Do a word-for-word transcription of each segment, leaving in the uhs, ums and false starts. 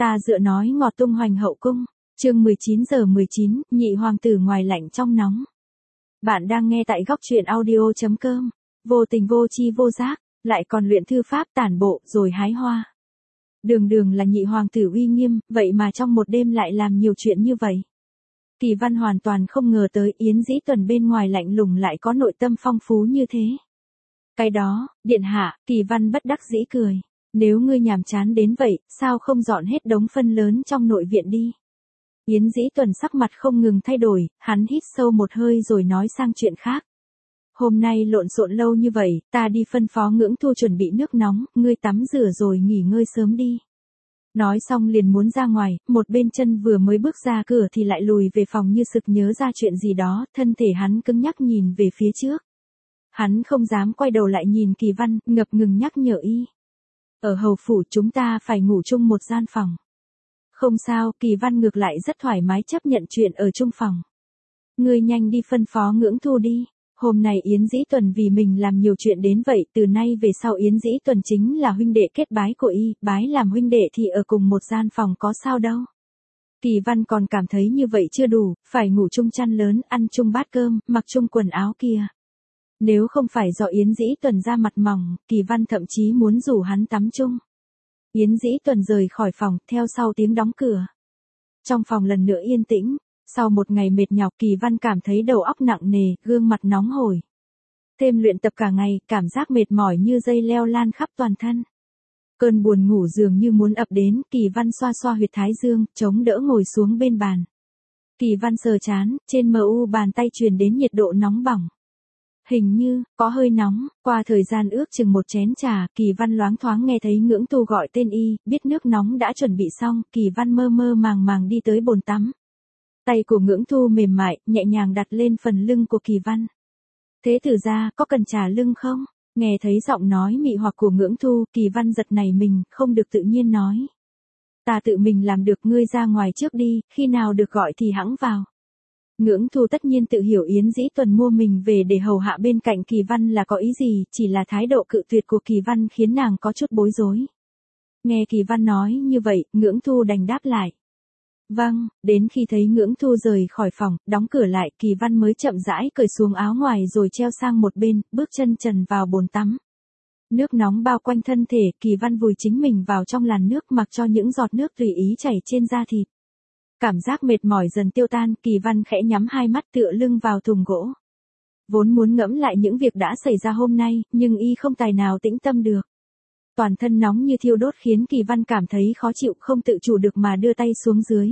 Ta dựa nói ngọt tung hoành hậu cung. Chương mười chín giờ mười chín, nhị hoàng tử ngoài lạnh trong nóng. Bạn đang nghe tại góc truyện audio chấm com. Vô tình vô chi vô giác, lại còn luyện thư pháp tản bộ rồi hái hoa. Đường đường là nhị hoàng tử uy nghiêm, vậy mà trong một đêm lại làm nhiều chuyện như vậy. Kỳ Văn hoàn toàn không ngờ tới Yến Dĩ Tuần bên ngoài lạnh lùng lại có nội tâm phong phú như thế. Cái đó, điện hạ, Kỳ Văn bất đắc dĩ cười. Nếu ngươi nhàm chán đến vậy, sao không dọn hết đống phân lớn trong nội viện đi? Yến Dĩ Tuần sắc mặt không ngừng thay đổi, hắn hít sâu một hơi rồi nói sang chuyện khác. Hôm nay lộn xộn lâu như vậy, ta đi phân phó Ngưỡng Thu chuẩn bị nước nóng, ngươi tắm rửa rồi nghỉ ngơi sớm đi. Nói xong liền muốn ra ngoài, một bên chân vừa mới bước ra cửa thì lại lùi về phòng như sực nhớ ra chuyện gì đó, thân thể hắn cứng nhắc nhìn về phía trước. Hắn không dám quay đầu lại nhìn Kỳ Văn, ngập ngừng nhắc nhở y. Ở hầu phủ chúng ta phải ngủ chung một gian phòng. Không sao, Kỳ Văn ngược lại rất thoải mái chấp nhận chuyện ở chung phòng. Ngươi nhanh đi phân phó Ngưỡng Thu đi. Hôm nay Yến Dĩ Tuần vì mình làm nhiều chuyện đến vậy, từ nay về sau Yến Dĩ Tuần chính là huynh đệ kết bái của y, bái làm huynh đệ thì ở cùng một gian phòng có sao đâu. Kỳ Văn còn cảm thấy như vậy chưa đủ, phải ngủ chung chăn lớn, ăn chung bát cơm, mặc chung quần áo kia. Nếu không phải do Yến Dĩ Tuần ra mặt mỏng, Kỳ Văn thậm chí muốn rủ hắn tắm chung. Yến Dĩ Tuần rời khỏi phòng, theo sau tiếng đóng cửa. Trong phòng lần nữa yên tĩnh, sau một ngày mệt nhọc Kỳ Văn cảm thấy đầu óc nặng nề, gương mặt nóng hổi. Thêm luyện tập cả ngày, cảm giác mệt mỏi như dây leo lan khắp toàn thân. Cơn buồn ngủ dường như muốn ập đến, Kỳ Văn xoa xoa huyệt thái dương, chống đỡ ngồi xuống bên bàn. Kỳ Văn sờ chán, trên mờ u bàn tay truyền đến nhiệt độ nóng bỏng. Hình như, có hơi nóng, qua thời gian ước chừng một chén trà, Kỳ Văn loáng thoáng nghe thấy Ngưỡng Thu gọi tên y, biết nước nóng đã chuẩn bị xong, Kỳ Văn mơ mơ màng màng đi tới bồn tắm. Tay của Ngưỡng Thu mềm mại, nhẹ nhàng đặt lên phần lưng của Kỳ Văn. Thế tử gia, có cần trà lưng không? Nghe thấy giọng nói mị hoặc của Ngưỡng Thu, Kỳ Văn giật nảy mình, không được tự nhiên nói. Ta tự mình làm được, ngươi ra ngoài trước đi, khi nào được gọi thì hẵng vào. Ngưỡng Thu tất nhiên tự hiểu Yến Dĩ Tuần mua mình về để hầu hạ bên cạnh Kỳ Văn là có ý gì, chỉ là thái độ cự tuyệt của Kỳ Văn khiến nàng có chút bối rối. Nghe Kỳ Văn nói như vậy, Ngưỡng Thu đành đáp lại. Vâng, đến khi thấy Ngưỡng Thu rời khỏi phòng, đóng cửa lại, Kỳ Văn mới chậm rãi cởi xuống áo ngoài rồi treo sang một bên, bước chân trần vào bồn tắm. Nước nóng bao quanh thân thể, Kỳ Văn vùi chính mình vào trong làn nước mặc cho những giọt nước tùy ý chảy trên da thịt. Cảm giác mệt mỏi dần tiêu tan, Kỳ Văn khẽ nhắm hai mắt tựa lưng vào thùng gỗ. Vốn muốn ngẫm lại những việc đã xảy ra hôm nay, nhưng y không tài nào tĩnh tâm được. Toàn thân nóng như thiêu đốt khiến Kỳ Văn cảm thấy khó chịu, không tự chủ được mà đưa tay xuống dưới.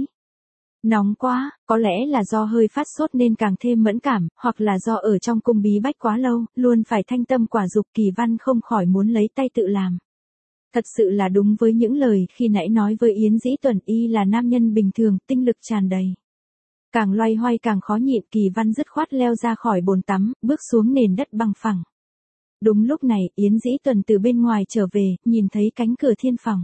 Nóng quá, có lẽ là do hơi phát sốt nên càng thêm mẫn cảm, hoặc là do ở trong cung bí bách quá lâu, luôn phải thanh tâm quả dục, Kỳ Văn không khỏi muốn lấy tay tự làm. Thật sự là đúng với những lời khi nãy nói với Yến Dĩ Tuần, y là nam nhân bình thường, tinh lực tràn đầy. Càng loay hoay càng khó nhịn, Kỳ Văn dứt khoát leo ra khỏi bồn tắm, bước xuống nền đất bằng phẳng. Đúng lúc này, Yến Dĩ Tuần từ bên ngoài trở về, nhìn thấy cánh cửa thiên phòng.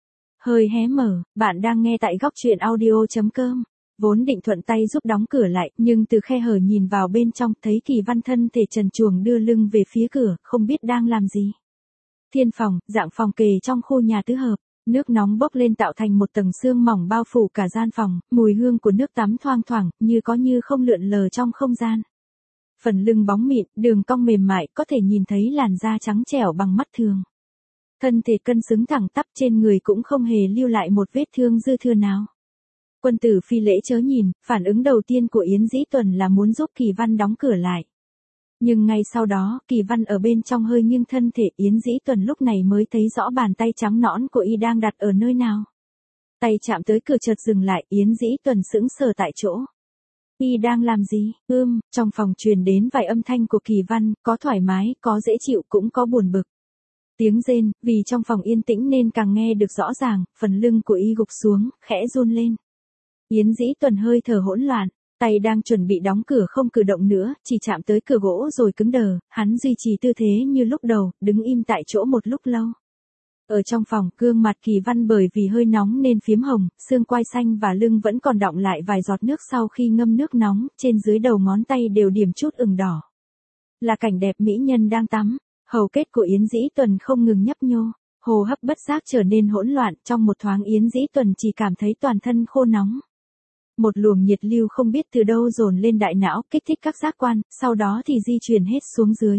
Hơi hé mở, bạn đang nghe tại góc truyện audio chấm com. Vốn định thuận tay giúp đóng cửa lại, nhưng từ khe hở nhìn vào bên trong, thấy Kỳ Văn thân thể trần truồng đưa lưng về phía cửa, không biết đang làm gì. Thiên phòng, dạng phòng kề trong khu nhà tứ hợp, nước nóng bốc lên tạo thành một tầng sương mỏng bao phủ cả gian phòng, mùi hương của nước tắm thoang thoảng, như có như không lượn lờ trong không gian. Phần lưng bóng mịn, đường cong mềm mại, có thể nhìn thấy làn da trắng trẻo bằng mắt thường. Thân thể cân xứng thẳng tắp, trên người cũng không hề lưu lại một vết thương dư thừa nào. Quân tử phi lễ chớ nhìn, phản ứng đầu tiên của Yến Dĩ Tuần là muốn giúp Kỳ Văn đóng cửa lại. Nhưng ngay sau đó, Kỳ Văn ở bên trong hơi nghiêng thân thể, Yến Dĩ Tuần lúc này mới thấy rõ bàn tay trắng nõn của y đang đặt ở nơi nào. Tay chạm tới cửa chợt dừng lại, Yến Dĩ Tuần sững sờ tại chỗ. Y đang làm gì? Ưm, trong phòng truyền đến vài âm thanh của Kỳ Văn, có thoải mái, có dễ chịu cũng có buồn bực. Tiếng rên, vì trong phòng yên tĩnh nên càng nghe được rõ ràng, phần lưng của y gục xuống, khẽ run lên. Yến Dĩ Tuần hơi thở hỗn loạn. Tay đang chuẩn bị đóng cửa không cử động nữa, chỉ chạm tới cửa gỗ rồi cứng đờ, hắn duy trì tư thế như lúc đầu, đứng im tại chỗ một lúc lâu. Ở trong phòng, gương mặt Kỳ Văn bởi vì hơi nóng nên phiếm hồng, xương quai xanh và lưng vẫn còn đọng lại vài giọt nước sau khi ngâm nước nóng, trên dưới đầu ngón tay đều điểm chút ửng đỏ. Là cảnh đẹp mỹ nhân đang tắm, hầu kết của Yến Dĩ Tuần không ngừng nhấp nhô. Hô hấp bất giác trở nên hỗn loạn, trong một thoáng Yến Dĩ Tuần chỉ cảm thấy toàn thân khô nóng. Một luồng nhiệt lưu không biết từ đâu dồn lên đại não, kích thích các giác quan, sau đó thì di chuyển hết xuống dưới.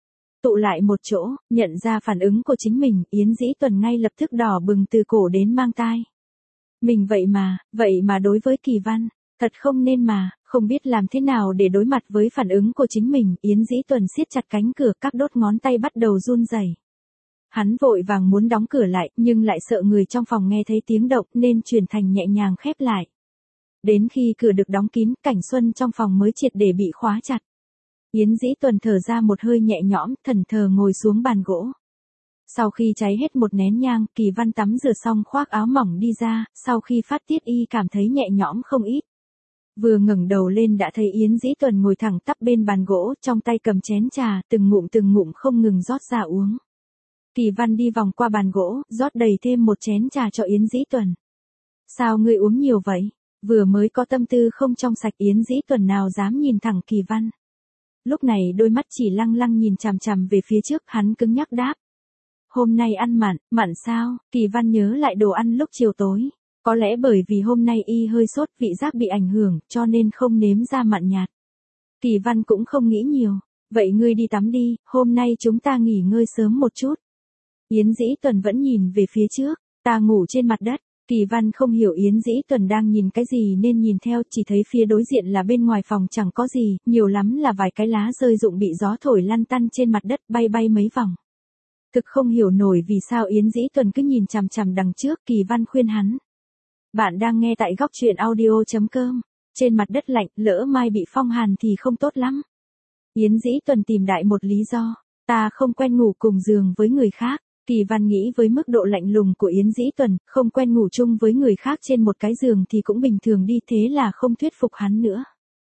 Tụ lại một chỗ, nhận ra phản ứng của chính mình, Yến Dĩ Tuần ngay lập tức đỏ bừng từ cổ đến mang tai. Mình vậy mà, vậy mà đối với Kỳ Văn, thật không nên mà, không biết làm thế nào để đối mặt với phản ứng của chính mình, Yến Dĩ Tuần siết chặt cánh cửa, các đốt ngón tay bắt đầu run rẩy. Hắn vội vàng muốn đóng cửa lại, nhưng lại sợ người trong phòng nghe thấy tiếng động nên chuyển thành nhẹ nhàng khép lại. Đến khi cửa được đóng kín, Cảnh Xuân trong phòng mới triệt để bị khóa chặt. Yến Dĩ Tuần thở ra một hơi nhẹ nhõm, thẫn thờ ngồi xuống bàn gỗ. Sau khi cháy hết một nén nhang, Kỳ Văn tắm rửa xong khoác áo mỏng đi ra, sau khi phát tiết y cảm thấy nhẹ nhõm không ít. Vừa ngẩng đầu lên đã thấy Yến Dĩ Tuần ngồi thẳng tắp bên bàn gỗ, trong tay cầm chén trà, từng ngụm từng ngụm không ngừng rót ra uống. Kỳ Văn đi vòng qua bàn gỗ, rót đầy thêm một chén trà cho Yến Dĩ Tuần. Sao ngươi uống nhiều vậy? Vừa mới có tâm tư không trong sạch, Yến Dĩ Tuần nào dám nhìn thẳng Kỳ Văn. Lúc này đôi mắt chỉ lăng lăng nhìn chằm chằm về phía trước, hắn cứng nhắc đáp. Hôm nay ăn mặn, mặn sao? Kỳ Văn nhớ lại đồ ăn lúc chiều tối. Có lẽ bởi vì hôm nay y hơi sốt, vị giác bị ảnh hưởng, cho nên không nếm ra mặn nhạt. Kỳ Văn cũng không nghĩ nhiều. Vậy ngươi đi tắm đi, hôm nay chúng ta nghỉ ngơi sớm một chút. Yến Dĩ Tuần vẫn nhìn về phía trước, ta ngủ trên mặt đất. Kỳ Văn không hiểu Yến Dĩ Tuần đang nhìn cái gì nên nhìn theo, chỉ thấy phía đối diện là bên ngoài phòng chẳng có gì, nhiều lắm là vài cái lá rơi rụng bị gió thổi lăn tăn trên mặt đất, bay bay mấy vòng. Thực không hiểu nổi vì sao Yến Dĩ Tuần cứ nhìn chằm chằm đằng trước, Kỳ Văn khuyên hắn. Bạn đang nghe tại góc truyện audio chấm com. Trên mặt đất lạnh, lỡ mai bị phong hàn thì không tốt lắm. Yến Dĩ Tuần tìm đại một lý do. Ta không quen ngủ cùng giường với người khác. Kỳ Văn nghĩ với mức độ lạnh lùng của Yến Dĩ Tuần, không quen ngủ chung với người khác trên một cái giường thì cũng bình thường đi, thế là không thuyết phục hắn nữa.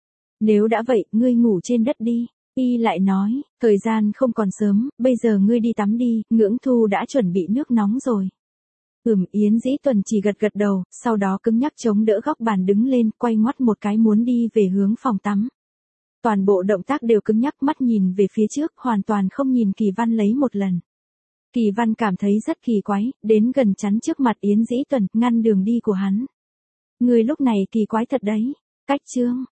Nếu đã vậy, ngươi ngủ trên đất đi. Y lại nói, thời gian không còn sớm, bây giờ ngươi đi tắm đi, Ngưỡng Thu đã chuẩn bị nước nóng rồi. Ừm, Yến Dĩ Tuần chỉ gật gật đầu, sau đó cứng nhắc chống đỡ góc bàn đứng lên, quay ngoắt một cái muốn đi về hướng phòng tắm. Toàn bộ động tác đều cứng nhắc, mắt nhìn về phía trước, hoàn toàn không nhìn Kỳ Văn lấy một lần. Kỳ Văn cảm thấy rất kỳ quái, đến gần chắn trước mặt Yến Dĩ Tuần, ngăn đường đi của hắn. Người lúc này kỳ quái thật đấy. Cách chương,